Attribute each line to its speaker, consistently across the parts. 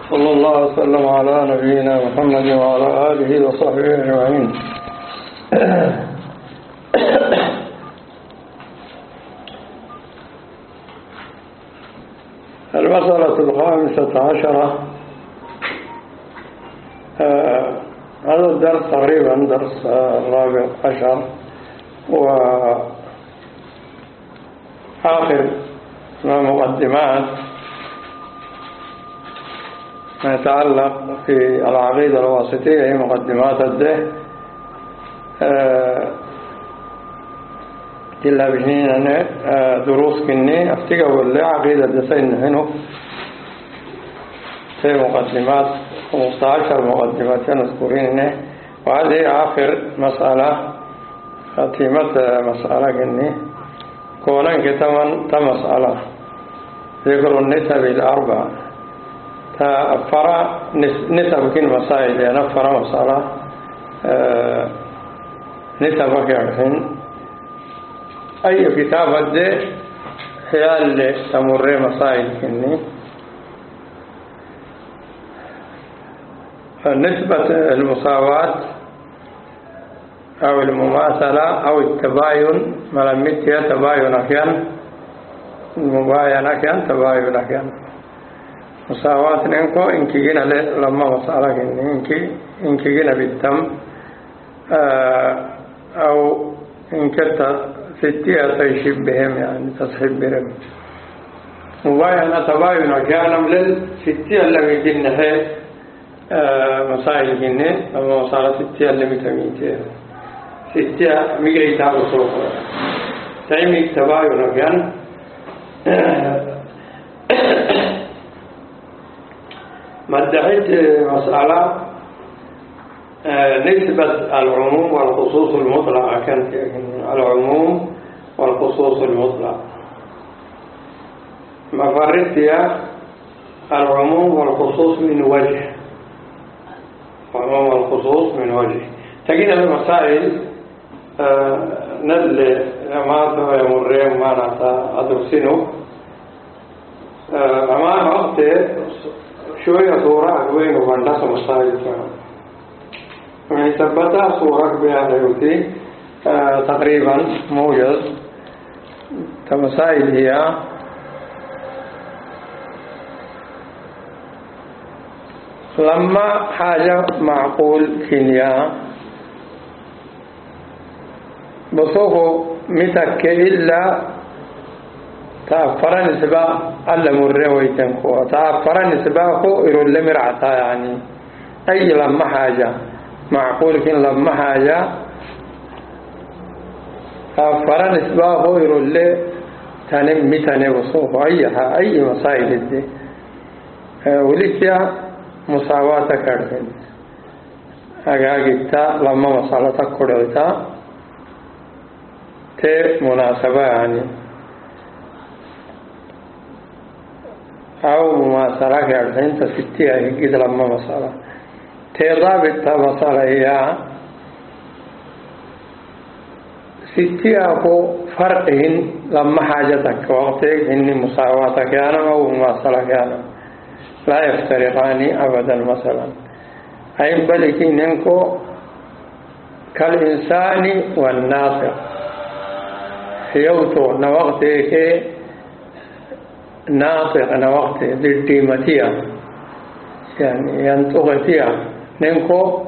Speaker 1: صلى الله وسلم على نبينا محمد وعلى آله وصحبه أجمعين. المسألة 15. هذا الدرس تقريبا درس 14 وآخر مقدمات ما يتعلق في العقيدة الواسطية هي مقدمات الده إلا بجنين دروس كني أفتقوا اللي عقيدة دسين هنو في مقدمات 15 مقدمات نذكرين وهذه آخر مسألة خاتمة مسألة كني كونا كتمن تمسألة ذكر النسب الأربع فرع نسب كن مسائل يعني فرع مسألة نسب كيرحين أي كتاب هذا هي اللي تمر مسائل كني نسبة المساواة أو المماثلة أو التباين ملمتها تباين أحيان المباينة كان تباين أحيان مساواة ننكو إنكي جينا لما مسألة إنكي جينا بالتم أو إنك ستية تشبههم يعني تصحب برم مباينة تباين أحيان للستية اللي جينا هي مسائل جينا لما مسألة ستية اللي متميتها ستة ميجي تابو سوق تيمي تباين أحيان مدحت مسألة نسبة العموم والخصوص المطلق كانت العموم والخصوص المطلق مفردتها العموم والخصوص من وجه العموم والخصوص من وجه تجينا المسائل نزل ما يمرين ما أدرسينه أما وقت شوية صورة وين وبندس مسائل يعني ثبتها صورة بها يوتي تقريبا موجز كمسائل هي لما حاجة معقول كينيا بصوه متك إلا تعفر نسبة ألا مرة ويتنكو تعفر نسبة يرول مرعتا يعني أي لما حاجة معقول كن لما حاجة تعفر نسبة يرول تنم متن بصوه أي مسائل دي ولكن مساواة كارثين أجاجتا لما مسألة كوريتا ت مناسبة يعني أو مماثلة كارثين تستيها هيك لما مسألة تضابط مسألة هي ستيها كو فرقهن لما حاجتك وقتك إن مساواة كان أو مماثلة كان لا يفترقان أبدا مثلا أي بلك ننكو كالإنسان والناطق يوتو نوقتك ناطق نوقت ذلتيمتيا يعني ينطقتيا ننكو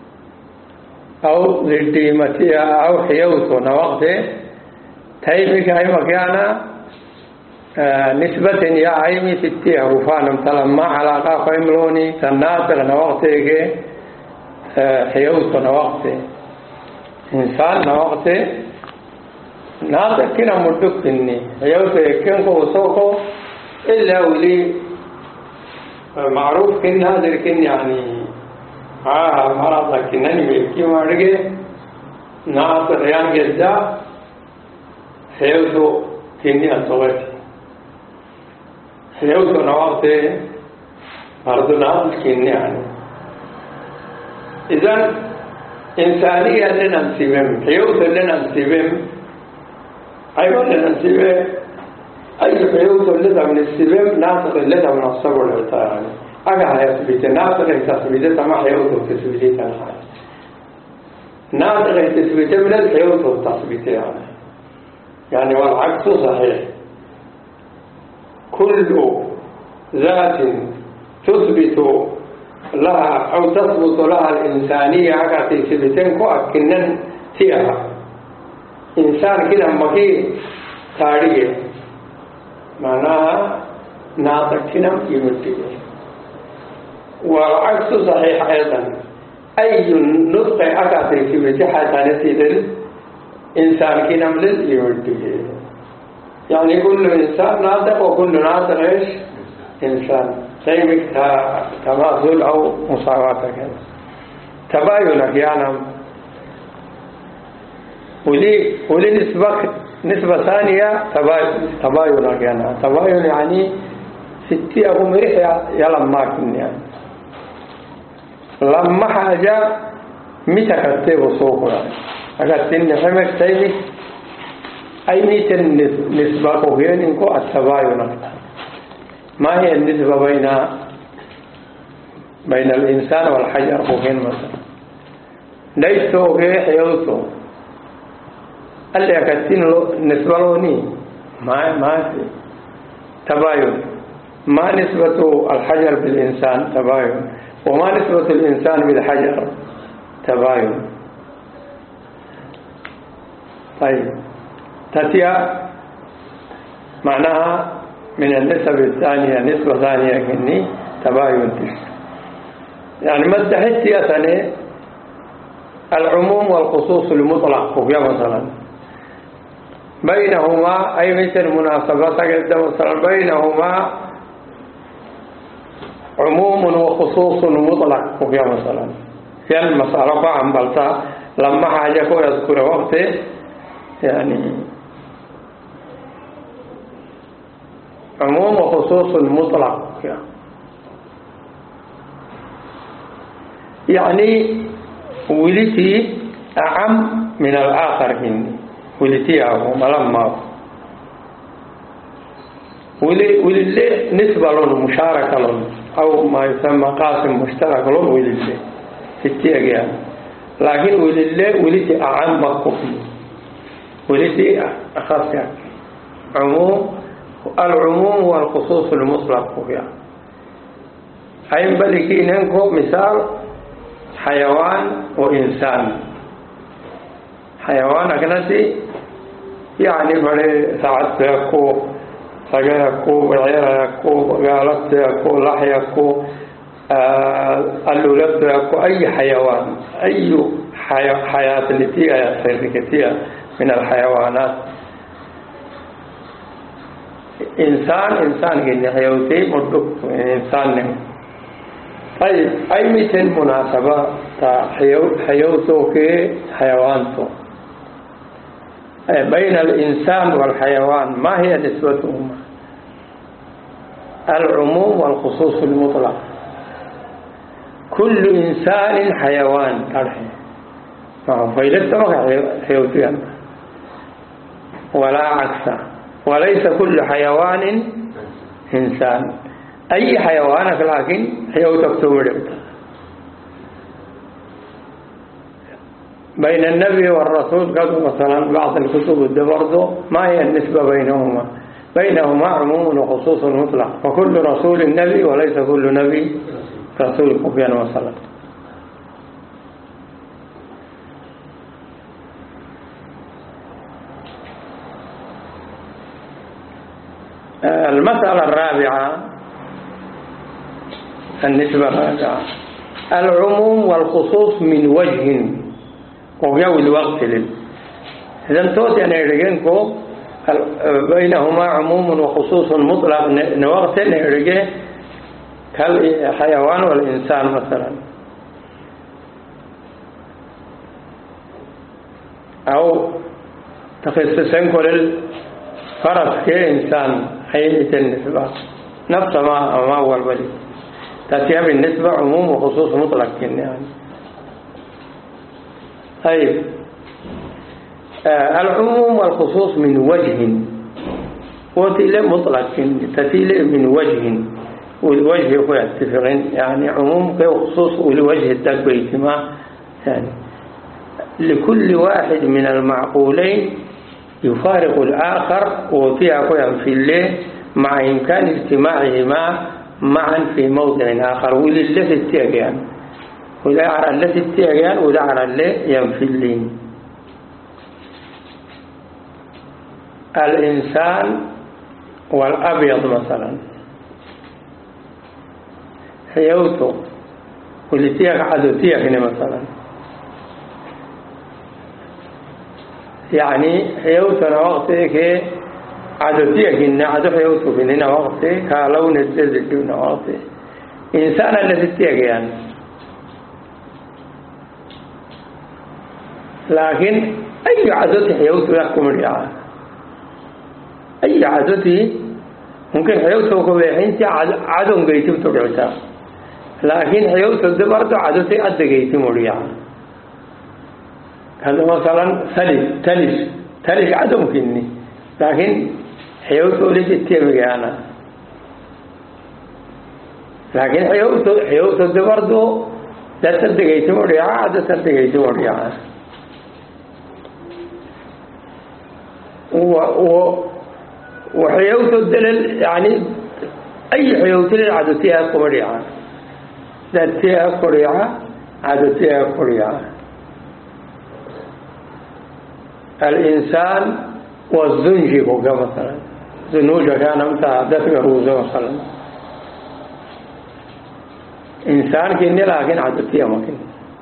Speaker 1: أو ذلتيمتيا أو حيوتو نوقت تايبك أي مكانا نسبة يا عيمي ستية وفانم تلما علاقة فيملوني كالناطق نوقتك حيوت نوقت إنسان نوقت ناطق كنا مدك كني حيوت كنكو وسوكو إلا ولي معروف كنا هذا كن يعني مرض كنني ملكي مارجع ناطق ريان جدا حيوت كني أصواتي حيوت نوقته مردنا كني يعني إذن إنسانية لنا نسيبهم حيوت لنا نسيبهم أيضا لنا نسيبهم أي حيوت لنا من السيبهم ناطق لنا من الصبر يعني أجا يثبت ناطق تثبيت ما حيوته تثبيت الحال ناطق تثبيت من الحيوته تثبيت يعني والعكس صحيح كل ذات تثبت لها أو تثبت لها الإنسانية أجا تثبتين كو أكنن فيها إنسان كده مكي تاريخ معناها ناطق كده يمتلك والعكس صحيح أيضا أي نطق أكثر في مسيحة نتيجة إنسان كده يمتلك يعني كل إنسان ناطق وكل ناطق إيش إنسان سيمك تماثل أو مساواة كده تباينك يعني ولي نسبة ثانية تباينك يعني تباين يعني ستي أبو مريح يلماكن يعني لما حاجة متى كتب صوفنا أكتن حمك سيدي أي متى النسبة كوهين إنكو التباين ما هي النسبة بين الإنسان والحجر كوهين مثلا ليس كوهين حيوته اللي أكتن النسبة لوني ما في تباين ما نسبة الحجر بالإنسان تباين وما نسبة الإنسان بالحجر تباين طيب تتيا معناها من النسب الثانية نسبة ثانية كني تباين يعني ما تحت يا ثاني العموم والخصوص المطلق وفيها مثلا بينهما أي مثل مناسبة مثلا بينهما عموم وخصوص مطلق وفيها مثلا في المسألة عن بلطة لما حاجة يذكر وقت يعني عموم وخصوص مطلق يعني ولتي أعم من الآخر هني ولتيه ملما ولله نسبة لهم مشاركة لهم أو ما يسمى قاسم مشترك لهم ولله في التيجان لكن ولله ولتي أعم مكوفي ولتي أخص عموم العموم والخصوص المطلق فيها أي بلكي ننكو مثال حيوان وإنسان حيوان أكنتي يعني بلي ساعات يكو سجى يكو بعير يكو قالت يكو لحي يكو اللولت يكو أي حيوان أي حياة التي يصير كثير من الحيوانات إنسان جن حيوتي مدك إنسان طيب أي مثل مناسبة حيوته كحيوانته بين الإنسان والحيوان ما هي نسبتهما العموم والخصوص المطلق كل إنسان حيوان ترحي فإذا ما حيوتيان ولا عكسه وليس كل حيوان إنسان أي حيوان لكن حيوتك تمرد بين النبي والرسول قالوا مثلا بعض الكتب الدبرضو ما هي النسبة بينهما عموم وخصوص مطلق فكل رسول نبي وليس كل نبي رسول كفيا مثلا المسألة الرابعة النسبة الرابعة العموم والخصوص من وجه وجو الوقت إذا توت يعني رجينكو بينهما عموم وخصوص مطلق نوقت رجيه كالحيوان والإنسان مثلا أو تخصصين كل فرس كإنسان حيث النسبة نفس ما هو الولي تأتيها بالنسبة عموم وخصوص مطلق يعني طيب العموم والخصوص من وجه وتيل مطلق تتيل من وجه والوجه يكون يتفقين يعني عموم وخصوص والوجه الدق باجتماع يعني لكل واحد من المعقولين يفارق الآخر وفيها قيم في الليل مع إمكان اجتماعهما معا في موضع آخر ولله التيجان ولا على التي التيجان ولا على اللي ينفلين. الإنسان والأبيض مثلا حيوته واللي تيجي عدو تيجي مثلا يعني حيوتنا وقتك عدو تيجي إن عدو حيوته في هنا وقتك كلون الجزء هنا وقتك إنسان الذي تيجي يعني لكن أي عدو حيوته يحكم الرعاية أي عدوتي ممكن حيوته كبيرين عدو قيتم تبعتها لكن حيوته ده برضه عدوتي قد قيتم الرعاية. هذا مثلا ثلج عدو ممكنني لكن حيوته ليس تيجي أنا لكن حيوته ده برضه لا تدقيتم الرعاية عدو تدقيتم الرعاية وحيوته الدلل يعني أي حيوته للعدوتية قريعة ذاتية قريعة عدوتية قريعة. الإنسان والزنجي بقى مثلا زنوجة كان متعدد غروزة مثلا إنسان كني لكن عدوتية ممكن.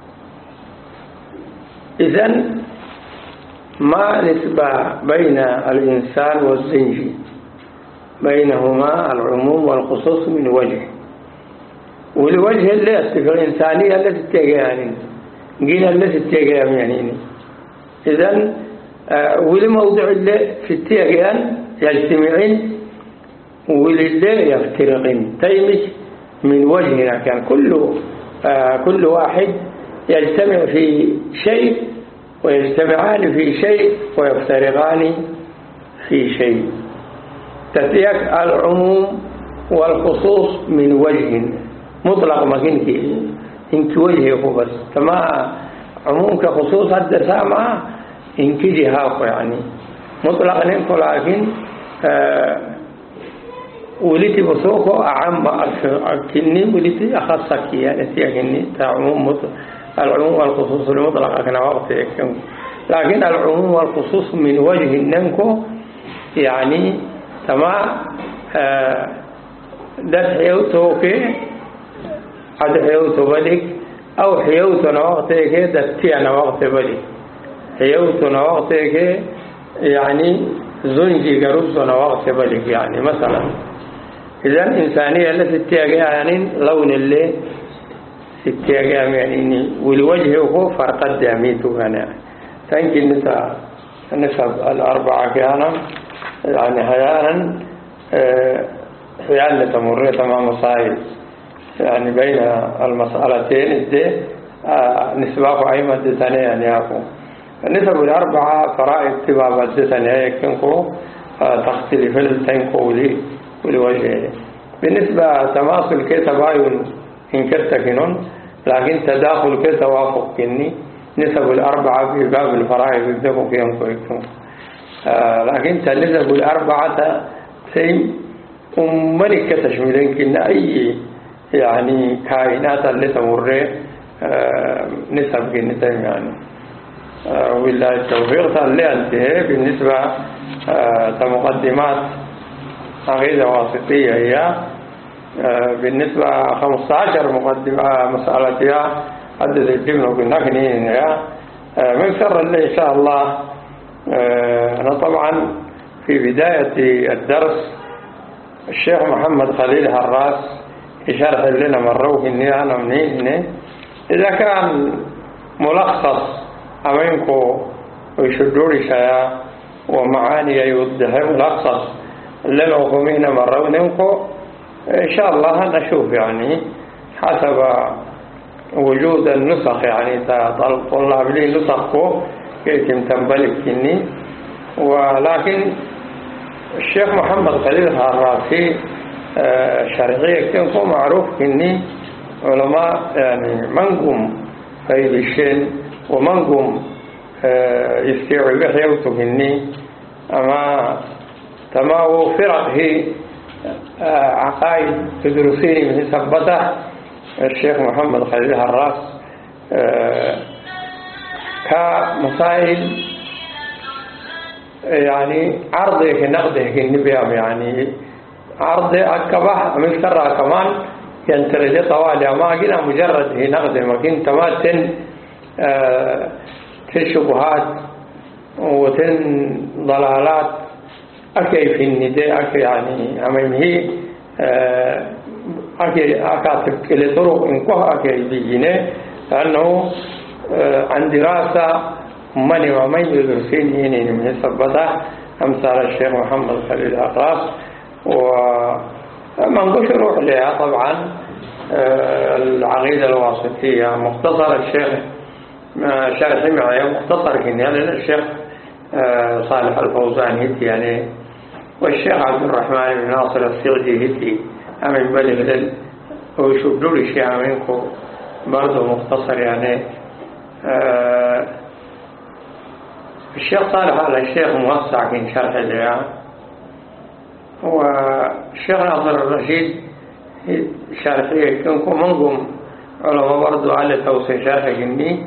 Speaker 1: إذن ما نسبة بين الإنسان والزنجي بينهما العموم والخصوص من وجه والوجه اللي أستفر الإنسانية التي تتجاهن قيل التي تتجاهن يعني إذن والموضوع اللي في التجاهن يجتمعين واللي يفترقين تيمش من وجهنا كان كل واحد يجتمع في شيء ويجتمعان في شيء ويفترقان في شيء. تتيك العموم والخصوص من وجه مطلق ما إنك وجهه بس كما عموم كخصوص هذا سامع إنك جهاق يعني مطلق ننكو لكن ولتي بسوكو أعم أكني ولتي أخصك يعني تيكني تعموم العموم والخصوص المطلق كان وقت يكون لكن العموم والخصوص من وجه ننكو يعني تما ده حيوته كي هذا حيوته بلك أو حيوتنا وقت كي ده تيانا وقت بلك حيوتنا وقت كي يعني زنجي قرصنا وقت بلك يعني مثلا إذا الإنسانية التي تيجي يعني لون اللي ستيجام يعني والوجه هو فرق الداميته هنا فيمكن نسب الأربعة كان يعني أحيانا تمر تمام مصايب يعني بين المسألتين دي نسبة أي مادة ثانية يعني أكو النسب الأربعة فرائض تبع مادة ثانية يمكنكو تختلف التنكو والوجه بالنسبة تماثل كتباين إن كتكنون لكن تداخل كتوافق كني نسب الأربعة في باب الفرائض يبدأوا فيهم كويكم لكن تنسب الأربعة سيم وملكة تشملين كنا أي يعني كائنات اللي تمر نسب كنتين يعني والله التوفيق اللي انتهى بالنسبة لمقدمات عقيدة واسطية هي بالنسبة 15 مقدمة مسألتها عدد الجبن وكناكنين من سر اللي إن شاء الله أنا طبعا في بداية الدرس الشيخ محمد خليل هراس يشرح لنا مروه إني أنا منين هنا إذا كان ملخص أمينكو ويشدوا لي شيء ومعاني يوضح ملخص للعقومين مروه ننكو إن شاء الله نشوف يعني حسب وجود النسخ يعني طلاب لي نسخه كيتم تنبلك كني ولكن الشيخ محمد خليل الراسي شرعية كنكو معروف كني علماء يعني منكم في بشين ومنكم يستيعوا بحيوتو كني أما تماو فرق هي عقائد تدرسيني من ثبته الشيخ محمد خليل هراس كمسائل يعني عرضه كنقده كنبيام يعني عرضه أكبح مفترى كمان ينترد طوالي ما قلنا مجرد هي نقده ما كنت تماتن تشبهات وتن ضلالات أكي في النداء أكي يعني أمين هي أكي أكاتب كل طرق إنكوه أكي بيجينه لأنه عن دراسة من ومن يدرسين هنا من ثبته أمثال الشيخ محمد خليل هراس ومن بشروح لها طبعا العقيدة الواسطية مختصر الشيخ شارح معي مختصر هنا لأن الشيخ صالح الفوزان هتي يعني والشيخ عبد الرحمن بن ناصر السعدي هتي أمين بلغ ويشوف له الشيء منكم برضه مختصر يعني الشيخ صالح على الشيخ موسع في شرح لها والشيخ ناصر الرشيد شرحية كنكم منكم علماء برضه على توسع شرح جني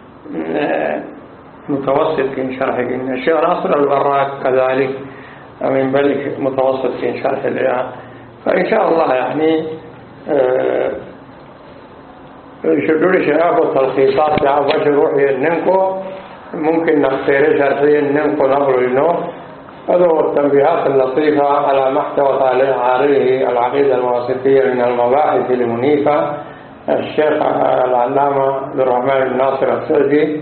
Speaker 1: متوسط في شرح جني الشيخ ناصر البراك كذلك من بلك متوسط في شرح لها فإن شاء الله يعني شدول شهاب وتلخيصات يا بشر روحي النمكو ممكن نختار شرحيا النمكو نقول إنه هذا هو التنبيهات اللطيفة على ما احتوت عليه العقيدة الواسطية من المباحث المنيفة الشيخ العلامة عبد الرحمن بن ناصر السعدي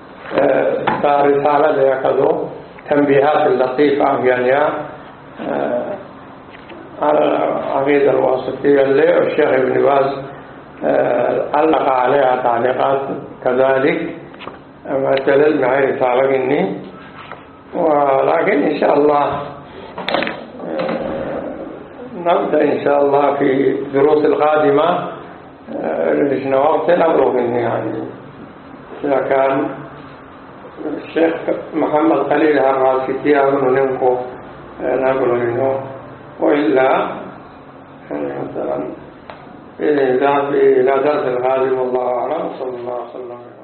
Speaker 1: رسالة يأخذوا تنبيهات اللطيفة يعني على العقيدة الواسطية اللي الشيخ ابن باز علق عليها تعليقات كذلك مثل معي رسالة مني ولكن إن شاء الله نبدأ إن شاء الله في دروس القادمة لجنا وقت نبلغ مني يعني إذا كان الشيخ محمد خليل هراسي أمن ننكو نبلغ منه وإلا مثلا إلى درس القادم والله أعلم صلى الله عليه وسلم